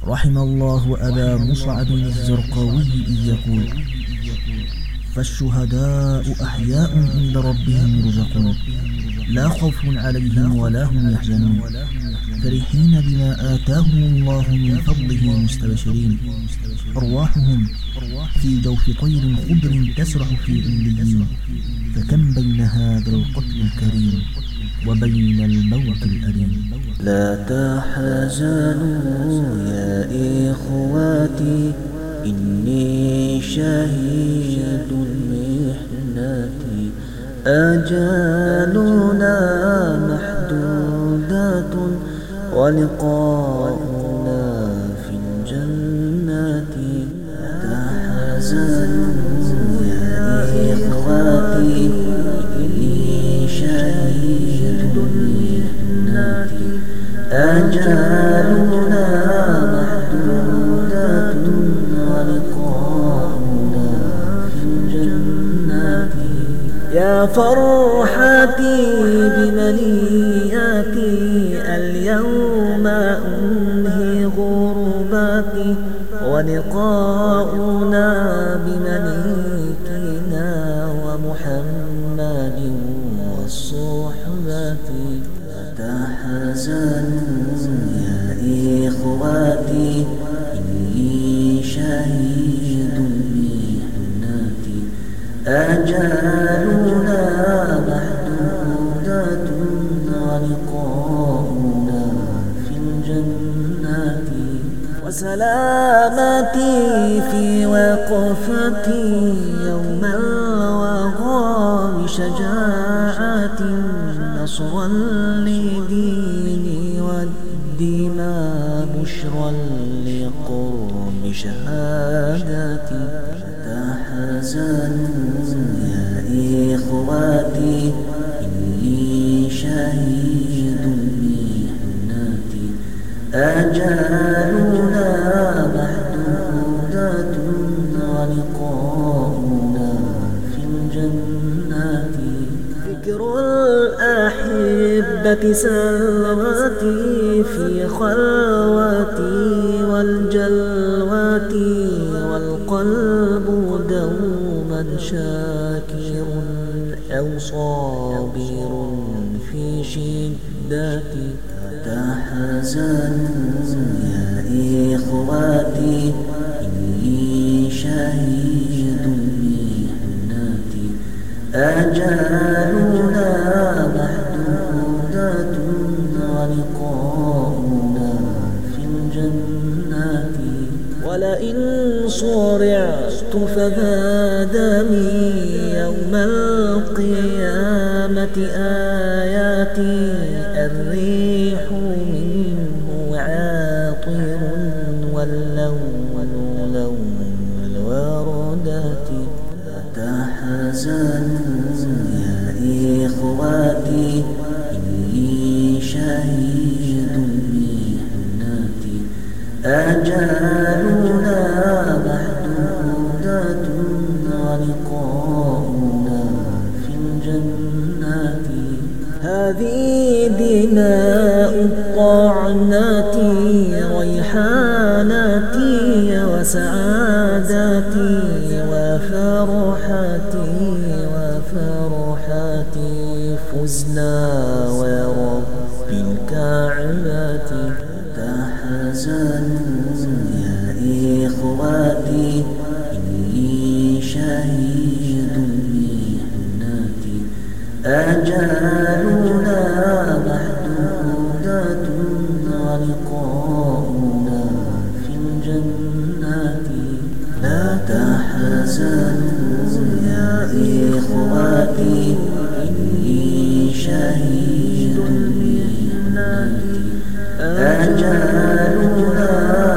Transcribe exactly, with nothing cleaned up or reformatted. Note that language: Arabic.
رحم الله أبا مصعب الزرقاوي إذ يقول: فالشهداء أحياء عند ربهم يرزقون، لا خوف عليهم ولا هم يحزنون، فرحين بما آتاهم الله من فضله مستبشرين، أرواحهم في جوف طير خضر تسرح في عليين، فكم بين هذا القتل الكريم وبين الموت الأليم. لا تحزنوا يا إخواتي، إني شهيد محنتي، أجالنا محدودات ولقاؤنا في الجنة. تحزنوا يا إخواتي، إني شهيد محنتي، أجالنا محدودات ولقاؤنا في الجنة. يا فرحتي بمنياتي، اليوم أنهي غرباتي، ولقاؤنا بمليكنا ومحمد والصحبة. تحزنوا يا إخواتي، إني شهيد محنتي، أجالنا محدودات ولقاؤنا في الجنة. وسلامتي في وقفتي يوم الوغى، بشجاعة نصرا لديني والدماء بشرا لقرب شهادتي. تحزنوا يا إخواتي، إني شهيد محنتي، أجالنا محدودات ولقاؤنا في الجنة. ذكر الأحبة سلواتي في خلواتي والجلواتي، والقلب دوما شاكر أو صابر في شدتي. تحزنوا يا إخواتي، إني شهيد محنتي، أجالنا محدودات ولقاؤنا في الجنة. ولئن صرعت فذا دمي يوم القيامة آياتي، الريح منه عاطر واللون لون الوردة. تحزنوا يا إخواتي، إني شهيد محنتي، أجالنا محدودات ولقاؤنا في الجنة. هذه دماء الطعنات، ريحاناتي وسعاداتي وفرحتي وفرحتي، فزنا ورب الكعبة. تحزنوا يا إخواتي، إني شهيد محنتي، أجالنا محدودات ولقاؤنا في الجنة. لا تحزنوا يا إخواتي، إني شهيد محنتي، أجالنا